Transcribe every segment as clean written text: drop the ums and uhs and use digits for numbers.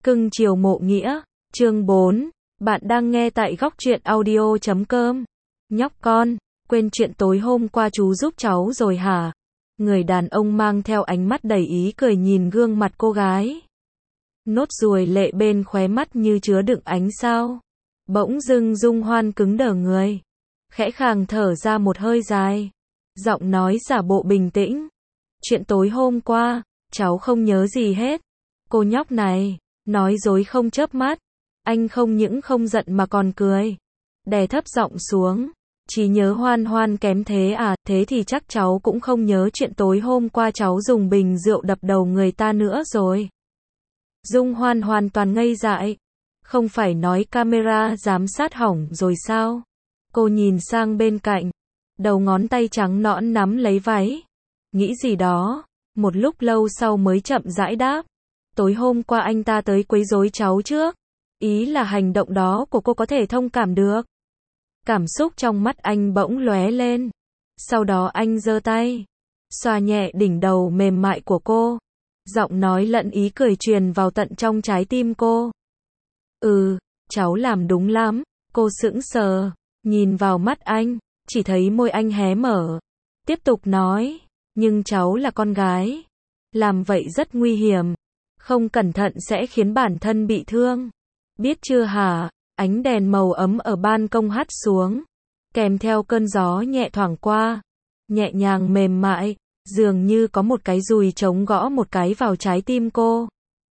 Cưng chiều mộ nghĩa, chương 4, bạn đang nghe tại góc truyện audio.com. Nhóc con, quên chuyện tối hôm qua chú giúp cháu rồi hả? Người đàn ông mang theo ánh mắt đầy ý cười nhìn gương mặt cô gái. Nốt ruồi lệ bên khóe mắt như chứa đựng ánh sao. Bỗng dưng Dung Hoan cứng đờ người. Khẽ khàng thở ra một hơi dài. Giọng nói giả bộ bình tĩnh. Chuyện tối hôm qua, cháu không nhớ gì hết. Cô nhóc này, nói dối không chớp mắt. Anh không những không giận mà còn cười. Đè thấp giọng xuống. Chỉ nhớ Hoan Hoan kém thế à, thế thì chắc cháu cũng không nhớ chuyện tối hôm qua cháu dùng bình rượu đập đầu người ta nữa rồi. Dung Hoan hoàn toàn ngây dại. Không phải nói camera giám sát hỏng rồi sao? Cô nhìn sang bên cạnh. Đầu ngón tay trắng nõn nắm lấy váy. Nghĩ gì đó. Một lúc lâu sau mới chậm rãi đáp. Tối hôm qua anh ta tới quấy rối cháu trước. Ý là hành động đó của cô có thể thông cảm được. Cảm xúc trong mắt anh bỗng lóe lên. Sau đó anh giơ tay. Xoa nhẹ đỉnh đầu mềm mại của cô. Giọng nói lẫn ý cười truyền vào tận trong trái tim cô. Cháu làm đúng lắm. Cô sững sờ. Nhìn vào mắt anh. Chỉ thấy môi anh hé mở. Tiếp tục nói. Nhưng cháu là con gái. Làm vậy rất nguy hiểm. Không cẩn thận sẽ khiến bản thân bị thương. Biết chưa hả? Ánh đèn màu ấm ở ban công hắt xuống. Kèm theo cơn gió nhẹ thoảng qua. Nhẹ nhàng mềm mại. Dường như có một cái dùi trống gõ một cái vào trái tim cô.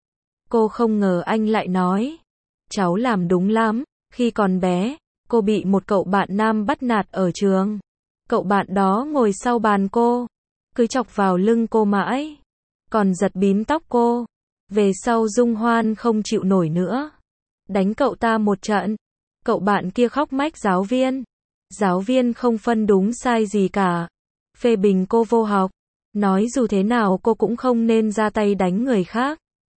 Cô không ngờ anh lại nói. Cháu làm đúng lắm. Khi còn bé, cô bị một cậu bạn nam bắt nạt ở trường. Cậu bạn đó ngồi sau bàn cô. Cứ chọc vào lưng cô mãi. Còn giật bím tóc cô. Về sau Dung Hoan không chịu nổi nữa. Đánh cậu ta một trận. Cậu bạn kia khóc mách giáo viên. Giáo viên không phân đúng sai gì cả. Phê bình cô vô học. Nói dù thế nào cô cũng không nên ra tay đánh người khác.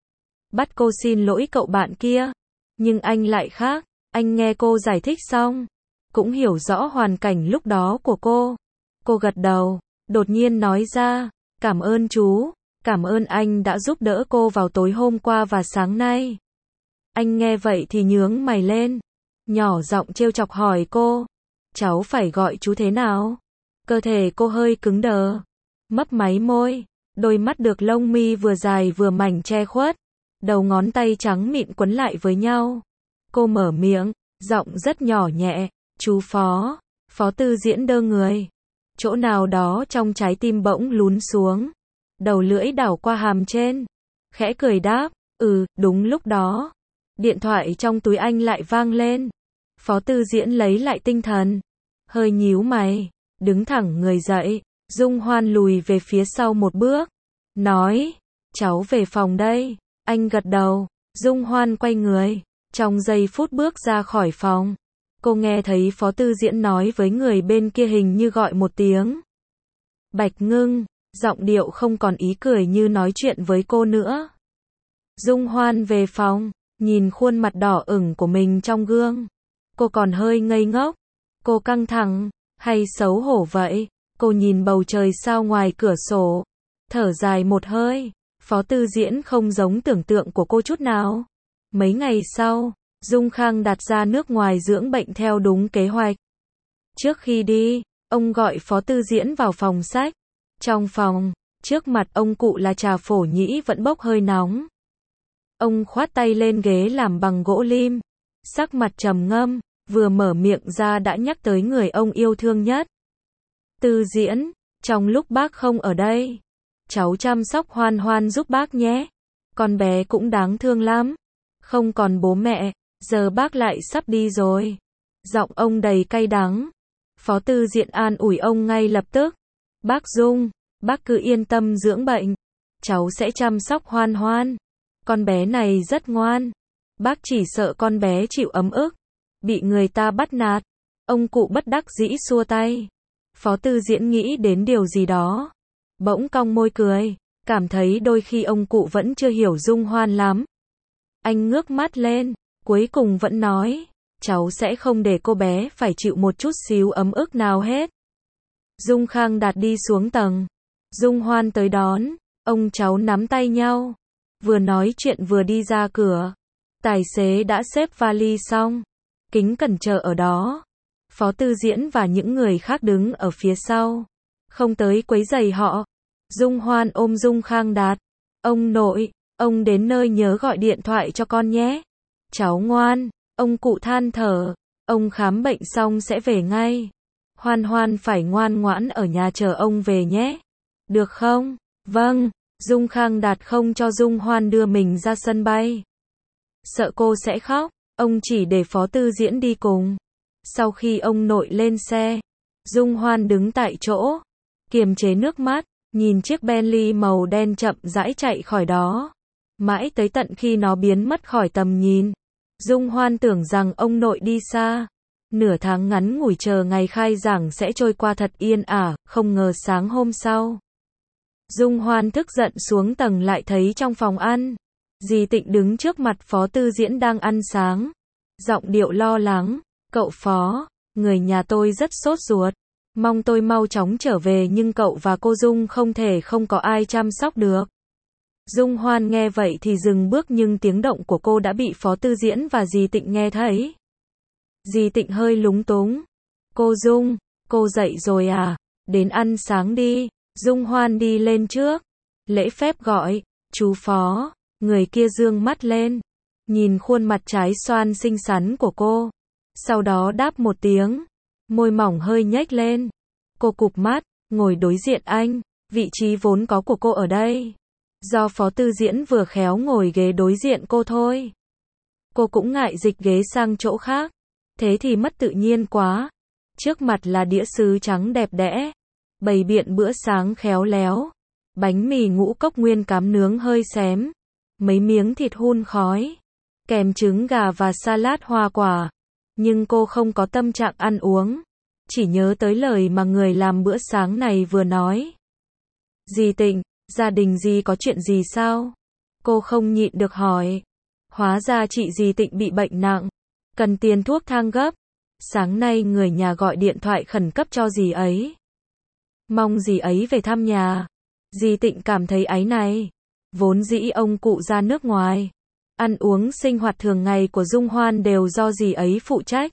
Bắt cô xin lỗi cậu bạn kia. Nhưng anh lại khác. Anh nghe cô giải thích xong. Cũng hiểu rõ hoàn cảnh lúc đó của cô. Cô gật đầu. Đột nhiên nói ra. Cảm ơn chú. Cảm ơn anh đã giúp đỡ cô vào tối hôm qua và sáng nay. Anh nghe vậy thì nhướng mày lên. Nhỏ giọng trêu chọc hỏi cô. Cháu phải gọi chú thế nào? Cơ thể cô hơi cứng đờ. Mấp máy môi. Đôi mắt được lông mi vừa dài vừa mảnh che khuất. Đầu ngón tay trắng mịn quấn lại với nhau. Cô mở miệng. Giọng rất nhỏ nhẹ. Chú Phó. Phó Tư Diễn đơ người. Chỗ nào đó trong trái tim bỗng lún xuống. Đầu lưỡi đảo qua hàm trên. Khẽ cười đáp. Đúng lúc đó. Điện thoại trong túi anh lại vang lên. Phó Tư Diễn lấy lại tinh thần. Hơi nhíu mày. Đứng thẳng người dậy. Dung Hoan lùi về phía sau một bước. Nói. Cháu về phòng đây. Anh gật đầu. Dung Hoan quay người. Trong giây phút bước ra khỏi phòng. Cô nghe thấy Phó Tư Diễn nói với người bên kia hình như gọi một tiếng. Bạch Ngưng. Giọng điệu không còn ý cười như nói chuyện với cô nữa. Dung Hoan về phòng. Nhìn khuôn mặt đỏ ửng của mình trong gương. Cô còn hơi ngây ngốc. Cô căng thẳng. Hay xấu hổ vậy? Cô nhìn bầu trời sao ngoài cửa sổ. Thở dài một hơi. Phó Tư Diễn không giống tưởng tượng của cô chút nào. Mấy ngày sau, Dung Khang đặt ra nước ngoài dưỡng bệnh theo đúng kế hoạch. Trước khi đi, ông gọi Phó Tư Diễn vào phòng sách. Trong phòng, trước mặt ông cụ là trà phổ nhĩ vẫn bốc hơi nóng. Ông khoát tay lên ghế làm bằng gỗ lim. Sắc mặt trầm ngâm, vừa mở miệng ra đã nhắc tới người ông yêu thương nhất. Tư Diễn, trong lúc bác không ở đây, cháu chăm sóc Hoan Hoan giúp bác nhé. Con bé cũng đáng thương lắm. Không còn bố mẹ, giờ bác lại sắp đi rồi. Giọng ông đầy cay đắng. Phó Tư Diễn an ủi ông ngay lập tức. Bác Dung, bác cứ yên tâm dưỡng bệnh. Cháu sẽ chăm sóc Hoan Hoan. Con bé này rất ngoan. Bác chỉ sợ con bé chịu ấm ức. Bị người ta bắt nạt. Ông cụ bất đắc dĩ xua tay. Phó Tư Diễn nghĩ đến điều gì đó. Bỗng cong môi cười. Cảm thấy đôi khi ông cụ vẫn chưa hiểu Dung Hoan lắm. Anh ngước mắt lên. Cuối cùng vẫn nói. Cháu sẽ không để cô bé phải chịu một chút xíu ấm ức nào hết. Dung Khang Đạt đi xuống tầng. Dung Hoan tới đón. Ông cháu nắm tay nhau. Vừa nói chuyện vừa đi ra cửa. Tài xế đã xếp vali xong, kính cẩn chờ ở đó. Phó Tư Diễn và những người khác đứng ở phía sau, không tới quấy rầy họ. Dung Hoan ôm Dung Khang Đạt. Ông nội, ông đến nơi nhớ gọi điện thoại cho con nhé. Cháu ngoan, ông cụ than thở. Ông khám bệnh xong sẽ về ngay. Hoan Hoan phải ngoan ngoãn ở nhà chờ ông về nhé. Được không? Vâng. Dung Khang Đạt không cho Dung Hoan đưa mình ra sân bay. Sợ cô sẽ khóc, ông chỉ để Phó Tư Diễn đi cùng. Sau khi ông nội lên xe, Dung Hoan đứng tại chỗ, kiềm chế nước mắt, nhìn chiếc Bentley màu đen chậm rãi chạy khỏi đó. Mãi tới tận khi nó biến mất khỏi tầm nhìn, Dung Hoan tưởng rằng ông nội đi xa. Nửa tháng ngắn ngủi chờ ngày khai giảng sẽ trôi qua thật yên ả, không ngờ sáng hôm sau. Dung Hoan thức giận xuống tầng lại thấy trong phòng ăn, dì Tịnh đứng trước mặt Phó Tư Diễn đang ăn sáng. Giọng điệu lo lắng, cậu Phó, người nhà tôi rất sốt ruột, mong tôi mau chóng trở về nhưng cậu và cô Dung không thể không có ai chăm sóc được. Dung Hoan nghe vậy thì dừng bước nhưng tiếng động của cô đã bị Phó Tư Diễn và dì Tịnh nghe thấy. Dì Tịnh hơi lúng túng. Cô Dung, cô dậy rồi à? Đến ăn sáng đi. Dung Hoan đi lên trước, lễ phép gọi, chú Phó. Người kia dương mắt lên, nhìn khuôn mặt trái xoan xinh xắn của cô. Sau đó đáp một tiếng, môi mỏng hơi nhếch lên. Cô cụp mắt, ngồi đối diện anh, vị trí vốn có của cô ở đây. Do Phó Tư Diễn vừa khéo ngồi ghế đối diện cô thôi. Cô cũng ngại dịch ghế sang chỗ khác, thế thì mất tự nhiên quá. Trước mặt là đĩa sứ trắng đẹp đẽ, bày biện bữa sáng khéo léo. Bánh mì ngũ cốc nguyên cám nướng hơi xém, mấy miếng thịt hun khói, kèm trứng gà và salad hoa quả. Nhưng cô không có tâm trạng ăn uống, chỉ nhớ tới lời mà người làm bữa sáng này vừa nói. Dì Tịnh, gia đình dì có chuyện gì sao? Cô không nhịn được hỏi. Hóa ra chị dì Tịnh bị bệnh nặng, cần tiền thuốc thang gấp. Sáng nay người nhà gọi điện thoại khẩn cấp cho dì ấy, mong dì ấy về thăm nhà. Dì Tịnh cảm thấy áy náy. Vốn dĩ ông cụ ra nước ngoài, ăn uống sinh hoạt thường ngày của Dung Hoan đều do dì ấy phụ trách.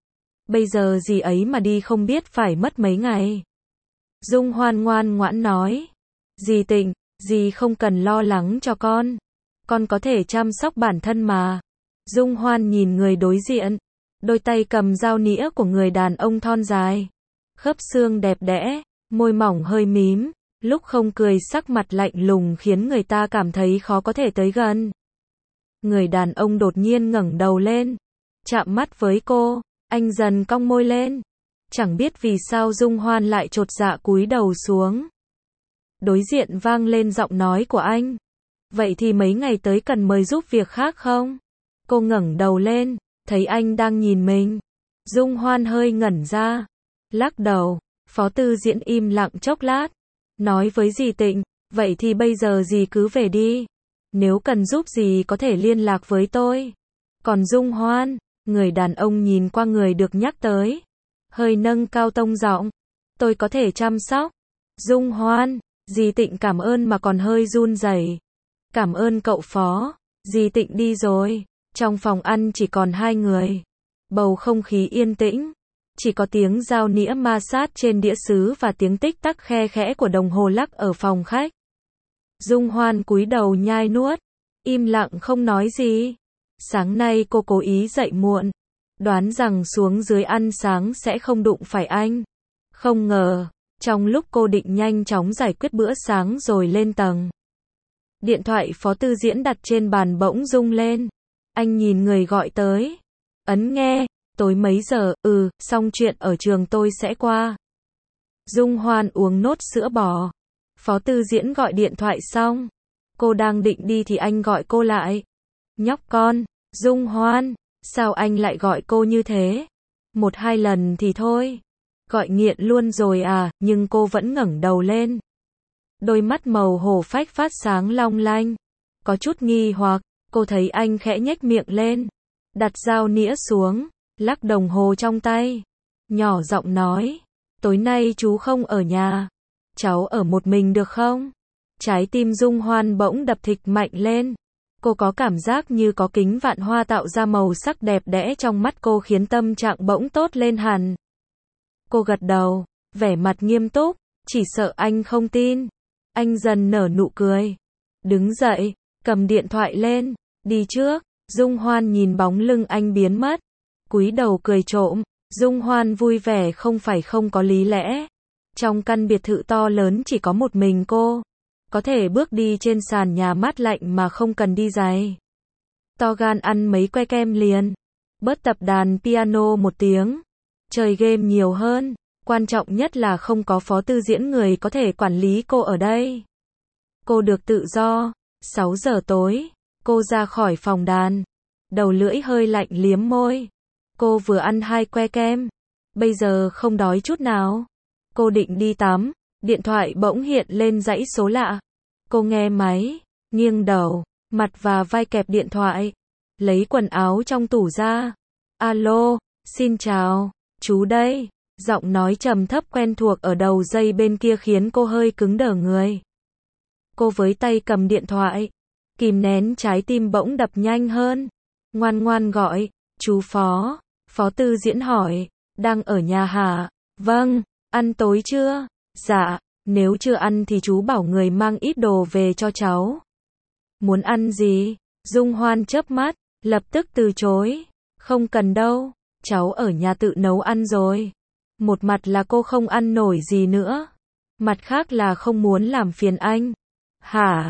Bây giờ dì ấy mà đi không biết phải mất mấy ngày. Dung Hoan ngoan ngoãn nói. Dì Tịnh, dì không cần lo lắng cho con có thể chăm sóc bản thân mà. Dung Hoan nhìn người đối diện, đôi tay cầm dao nĩa của người đàn ông thon dài, khớp xương đẹp đẽ, môi mỏng hơi mím, lúc không cười sắc mặt lạnh lùng khiến người ta cảm thấy khó có thể tới gần. Người đàn ông đột nhiên ngẩng đầu lên, chạm mắt với cô, anh dần cong môi lên. Chẳng biết vì sao Dung Hoan lại chột dạ cúi đầu xuống. Đối diện vang lên giọng nói của anh. Vậy thì mấy ngày tới cần mời giúp việc khác không? Cô ngẩng đầu lên, thấy anh đang nhìn mình. Dung Hoan hơi ngẩn ra, lắc đầu. Phó Tư Diễn im lặng chốc lát, nói với dì Tịnh, vậy thì bây giờ dì cứ về đi. Nếu cần giúp dì có thể liên lạc với tôi. Còn Dung Hoan, người đàn ông nhìn qua người được nhắc tới, hơi nâng cao tông giọng, tôi có thể chăm sóc. Dung Hoan, dì Tịnh cảm ơn mà còn hơi run rẩy. Cảm ơn cậu Phó. Dì Tịnh đi rồi. Trong phòng ăn chỉ còn hai người. Bầu không khí yên tĩnh. Chỉ có tiếng dao nĩa ma sát trên đĩa sứ và tiếng tích tắc khe khẽ của đồng hồ lắc ở phòng khách. Dung Hoan cúi đầu nhai nuốt, im lặng không nói gì. Sáng nay cô cố ý dậy muộn, đoán rằng xuống dưới ăn sáng sẽ không đụng phải anh. Không ngờ, trong lúc cô định nhanh chóng giải quyết bữa sáng rồi lên tầng, điện thoại Phó Tư Diễn đặt trên bàn bỗng rung lên. Anh nhìn người gọi tới, ấn nghe. Tối mấy giờ? Xong chuyện ở trường tôi sẽ qua. Dung Hoan uống nốt sữa bò. Phó Tư Diễn gọi điện thoại xong, cô đang định đi thì anh gọi cô lại. Nhóc con, Dung Hoan, sao anh lại gọi cô như thế? Một hai lần thì thôi, gọi nghiện luôn rồi à? Nhưng cô vẫn ngẩng đầu lên. Đôi mắt màu hổ phách phát sáng long lanh. Có chút nghi hoặc, cô thấy anh khẽ nhếch miệng lên, đặt dao nĩa xuống, lắc đồng hồ trong tay, nhỏ giọng nói, tối nay chú không ở nhà, cháu ở một mình được không? Trái tim Dung Hoan bỗng đập thịch mạnh lên. Cô có cảm giác như có kính vạn hoa tạo ra màu sắc đẹp đẽ trong mắt cô khiến tâm trạng bỗng tốt lên hẳn. Cô gật đầu, vẻ mặt nghiêm túc, chỉ sợ anh không tin. Anh dần nở nụ cười. Đứng dậy, cầm điện thoại lên, đi trước. Dung Hoan nhìn bóng lưng anh biến mất, cúi đầu cười trộm. Dung Hoan vui vẻ không phải không có lý lẽ. Trong căn biệt thự to lớn chỉ có một mình cô, có thể bước đi trên sàn nhà mát lạnh mà không cần đi giày. To gan ăn mấy que kem liền, bớt tập đàn piano một tiếng, chơi game nhiều hơn, quan trọng nhất là không có phó tư diễn người có thể quản lý cô ở đây. Cô được tự do. 6 giờ tối, cô ra khỏi phòng đàn, đầu lưỡi hơi lạnh liếm môi. Cô vừa ăn 2 que kem, bây giờ không đói chút nào. Cô định đi tắm, điện thoại bỗng hiện lên dãy số lạ. Cô nghe máy, nghiêng đầu, mặt và vai kẹp điện thoại, lấy quần áo trong tủ ra. Alo, xin chào, chú đây. Giọng nói trầm thấp quen thuộc ở đầu dây bên kia khiến cô hơi cứng đờ người. Cô với tay cầm điện thoại, kìm nén trái tim bỗng đập nhanh hơn. Ngoan ngoan gọi, chú Phó. Phó tư diễn hỏi, đang ở nhà hả? Vâng, ăn tối chưa? Dạ, nếu chưa ăn thì chú bảo người mang ít đồ về cho cháu. Muốn ăn gì? Dung Hoan chớp mắt, lập tức từ chối. Không cần đâu, cháu ở nhà tự nấu ăn rồi. Một mặt là cô không ăn nổi gì nữa, mặt khác là không muốn làm phiền anh. Hả?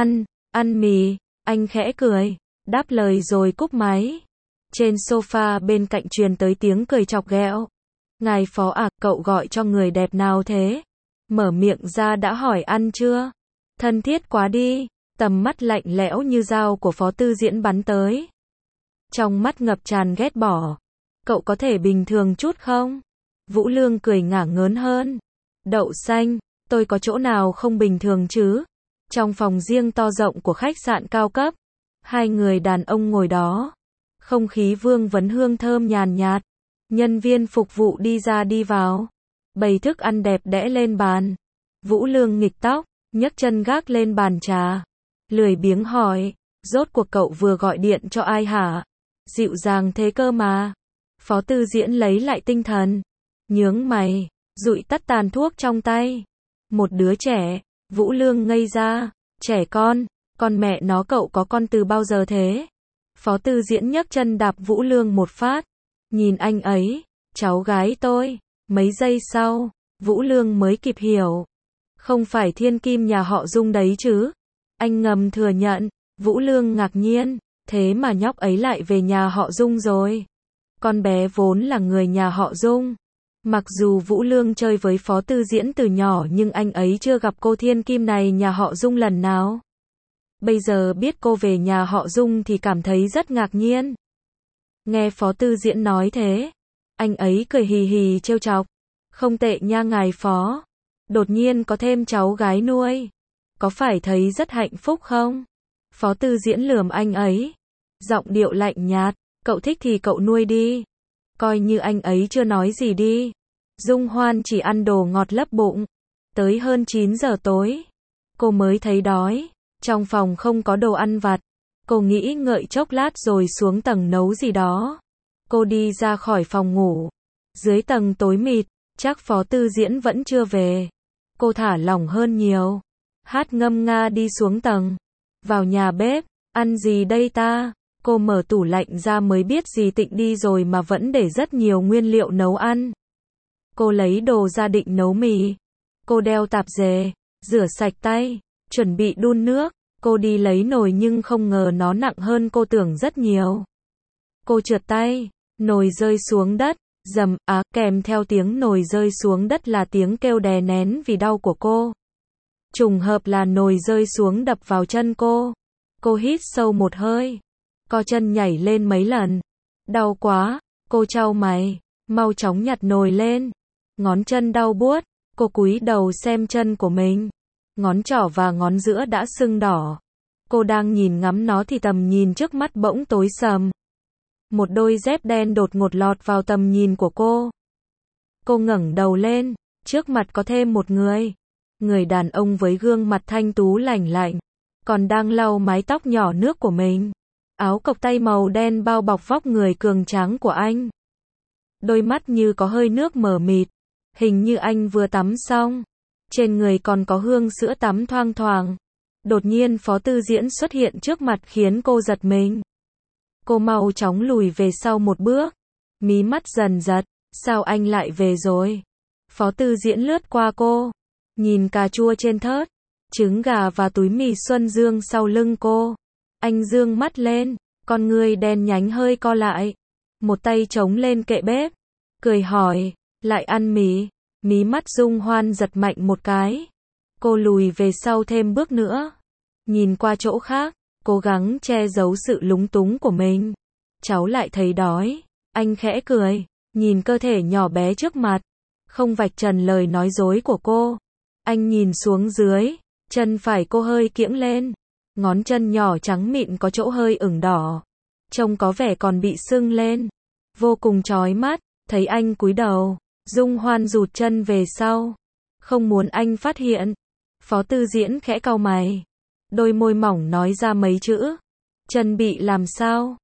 Ăn mì. Anh khẽ cười, đáp lời rồi cúp máy. Trên sofa bên cạnh truyền tới tiếng cười chọc ghẹo. Ngài Phó à, cậu gọi cho người đẹp nào thế? Mở miệng ra đã hỏi ăn chưa? Thân thiết quá đi. Tầm mắt lạnh lẽo như dao của phó tư diễn bắn tới. Trong mắt ngập tràn ghét bỏ. Cậu có thể bình thường chút không? Vũ Lương cười ngả ngớn hơn. Đậu xanh, tôi có chỗ nào không bình thường chứ? Trong phòng riêng to rộng của khách sạn cao cấp, 2 người đàn ông ngồi đó. Không khí vương vấn hương thơm nhàn nhạt. Nhân viên phục vụ đi ra đi vào, bày thức ăn đẹp đẽ lên bàn. Vũ Lương nghịch tóc, nhấc chân gác lên bàn trà, lười biếng hỏi, rốt cuộc cậu vừa gọi điện cho ai hả? Dịu dàng thế cơ mà. Phó tư diễn lấy lại tinh thần, nhướng mày, dụi tắt tàn thuốc trong tay. Một đứa trẻ. Vũ Lương ngây ra. Trẻ con mẹ nó, cậu có con từ bao giờ thế? Phó tư diễn nhấc chân đạp Vũ Lương một phát. Nhìn anh ấy, cháu gái tôi. Mấy giây sau, Vũ Lương mới kịp hiểu. Không phải thiên kim nhà họ Dung đấy chứ? Anh ngầm thừa nhận. Vũ Lương ngạc nhiên, thế mà nhóc ấy lại về nhà họ Dung rồi. Con bé vốn là người nhà họ Dung. Mặc dù Vũ Lương chơi với phó tư diễn từ nhỏ nhưng anh ấy chưa gặp cô thiên kim này nhà họ Dung lần nào. Bây giờ biết cô về nhà họ Dung thì cảm thấy rất ngạc nhiên. Nghe phó tư diễn nói thế, anh ấy cười hì hì trêu chọc. Không tệ nha ngài Phó. Đột nhiên có thêm cháu gái nuôi, có phải thấy rất hạnh phúc không? Phó tư diễn lườm anh ấy, giọng điệu lạnh nhạt, cậu thích thì cậu nuôi đi. Coi như anh ấy chưa nói gì đi. Dung Hoan chỉ ăn đồ ngọt lấp bụng. Tới hơn 9 giờ tối, cô mới thấy đói. Trong phòng không có đồ ăn vặt. Cô nghĩ ngợi chốc lát rồi xuống tầng nấu gì đó. Cô đi ra khỏi phòng ngủ. Dưới tầng tối mịt, chắc phó tư diễn vẫn chưa về. Cô thả lỏng hơn nhiều. Hát ngâm nga đi xuống tầng. Vào nhà bếp, ăn gì đây ta? Cô mở tủ lạnh ra mới biết dì Tịnh đi rồi mà vẫn để rất nhiều nguyên liệu nấu ăn. Cô lấy đồ ra định nấu mì. Cô đeo tạp dề, rửa sạch tay, chuẩn bị đun nước. Cô đi lấy nồi nhưng không ngờ nó nặng hơn cô tưởng rất nhiều. Cô trượt tay, nồi rơi xuống đất, rầm, kèm theo tiếng nồi rơi xuống đất là tiếng kêu đè nén vì đau của cô. Trùng hợp là nồi rơi xuống đập vào chân cô. Cô hít sâu một hơi, co chân nhảy lên mấy lần. Đau quá, cô chau mày, mau chóng nhặt nồi lên. Ngón chân đau buốt, cô cúi đầu xem chân của mình. Ngón trỏ và ngón giữa đã sưng đỏ. Cô đang nhìn ngắm nó thì tầm nhìn trước mắt bỗng tối sầm. Một đôi dép đen đột ngột lọt vào tầm nhìn của cô. Cô ngẩng đầu lên, trước mặt có thêm một người. Người đàn ông với gương mặt thanh tú lành lạnh, còn đang lau mái tóc nhỏ nước của mình. Áo cộc tay màu đen bao bọc vóc người cường tráng của anh. Đôi mắt như có hơi nước mờ mịt, hình như anh vừa tắm xong. Trên người còn có hương sữa tắm thoang thoảng. Đột nhiên Phó Tư Diễn xuất hiện trước mặt khiến cô giật mình. Cô mau chóng lùi về sau một bước, mí mắt dần giật, sao anh lại về rồi? Phó Tư Diễn lướt qua cô, nhìn cà chua trên thớt, trứng gà và túi mì Xuân Dương sau lưng cô. Anh dương mắt lên, con ngươi đen nhánh hơi co lại, một tay chống lên kệ bếp, cười hỏi, lại ăn mì? Mí mắt Dung Hoan giật mạnh một cái. Cô lùi về sau thêm bước nữa, nhìn qua chỗ khác, cố gắng che giấu sự lúng túng của mình. Cháu lại thấy đói. Anh khẽ cười, nhìn cơ thể nhỏ bé trước mặt, không vạch trần lời nói dối của cô. Anh nhìn xuống dưới, chân phải cô hơi kiễng lên, ngón chân nhỏ trắng mịn có chỗ hơi ửng đỏ, trông có vẻ còn bị sưng lên, vô cùng chói mắt. Thấy anh cúi đầu, Dung Hoan rụt chân về sau, không muốn anh phát hiện. Phó Tư Diễn khẽ cau mày, đôi môi mỏng nói ra mấy chữ. Chân bị làm sao?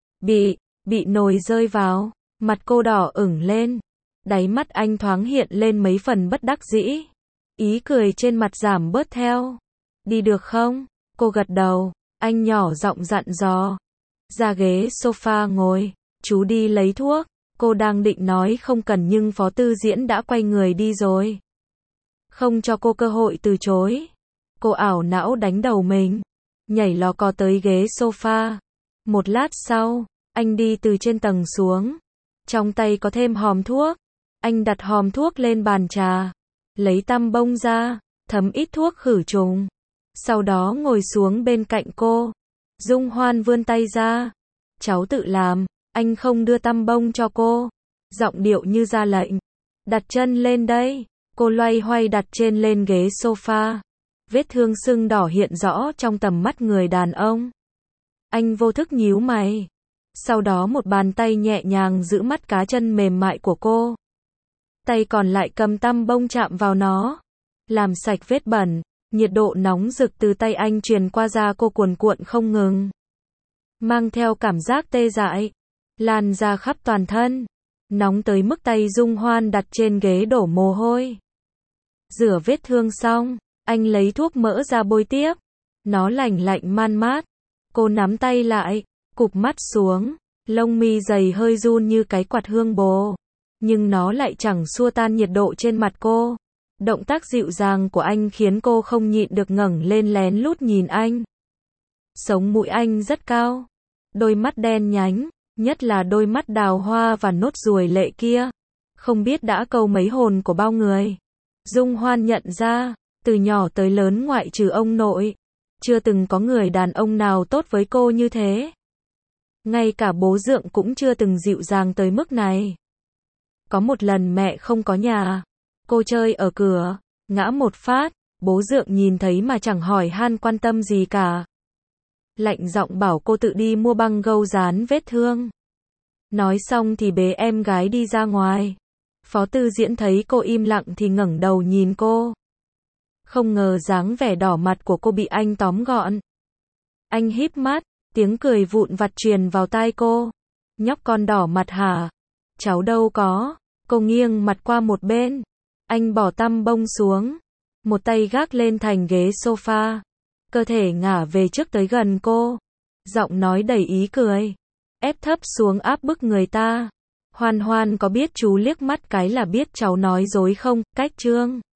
Bị nồi rơi vào. Mặt cô đỏ ửng lên, đáy mắt anh thoáng hiện lên mấy phần bất đắc dĩ. Ý cười trên mặt giảm bớt theo. Đi được không? Cô gật đầu, anh nhỏ giọng dặn dò. Ra ghế sofa ngồi, chú đi lấy thuốc. Cô đang định nói không cần nhưng Phó Tư Diễn đã quay người đi rồi. Không cho cô cơ hội từ chối. Cô ảo não đánh đầu mình, nhảy lò cò tới ghế sofa. Một lát sau, anh đi từ trên tầng xuống. Trong tay có thêm hòm thuốc. Anh đặt hòm thuốc lên bàn trà, lấy tăm bông ra, thấm ít thuốc khử trùng. Sau đó ngồi xuống bên cạnh cô. Dung Hoan vươn tay ra. Cháu tự làm. Anh không đưa tăm bông cho cô. Giọng điệu như ra lệnh. Đặt chân lên đây. Cô loay hoay đặt trên lên ghế sofa. Vết thương sưng đỏ hiện rõ trong tầm mắt người đàn ông. Anh vô thức nhíu mày. Sau đó một bàn tay nhẹ nhàng giữ mắt cá chân mềm mại của cô. Tay còn lại cầm tăm bông chạm vào nó, làm sạch vết bẩn. Nhiệt độ nóng rực từ tay anh truyền qua da cô cuồn cuộn không ngừng, mang theo cảm giác tê dại, lan ra khắp toàn thân, nóng tới mức tay Dung Hoan đặt trên ghế đổ mồ hôi. Rửa vết thương xong, anh lấy thuốc mỡ ra bôi tiếp. Nó lành lạnh man mát. Cô nắm tay lại, cụp mắt xuống, lông mi dày hơi run như cái quạt hương bồ. Nhưng nó lại chẳng xua tan nhiệt độ trên mặt cô. Động tác dịu dàng của anh khiến cô không nhịn được ngẩng lên lén lút nhìn anh. Sống mũi anh rất cao, đôi mắt đen nhánh, nhất là đôi mắt đào hoa và nốt ruồi lệ kia, không biết đã câu mấy hồn của bao người. Dung Hoan nhận ra, từ nhỏ tới lớn ngoại trừ ông nội, chưa từng có người đàn ông nào tốt với cô như thế. Ngay cả bố Dượng cũng chưa từng dịu dàng tới mức này. Có một lần mẹ không có nhà, cô chơi ở cửa, ngã một phát, bố Dượng nhìn thấy mà chẳng hỏi han quan tâm gì cả. Lạnh giọng bảo cô tự đi mua băng gâu dán vết thương. Nói xong thì bế em gái đi ra ngoài. Phó Tư Diễn thấy cô im lặng thì ngẩng đầu nhìn cô. Không ngờ dáng vẻ đỏ mặt của cô bị anh tóm gọn. Anh híp mắt, tiếng cười vụn vặt truyền vào tai cô. Nhóc con đỏ mặt hả? Cháu đâu có. Cô nghiêng mặt qua một bên. Anh bỏ tăm bông xuống, một tay gác lên thành ghế sofa, cơ thể ngả về trước tới gần cô, giọng nói đầy ý cười, ép thấp xuống áp bức người ta. Hoan Hoan có biết chú liếc mắt cái là biết cháu nói dối không? Cách Trương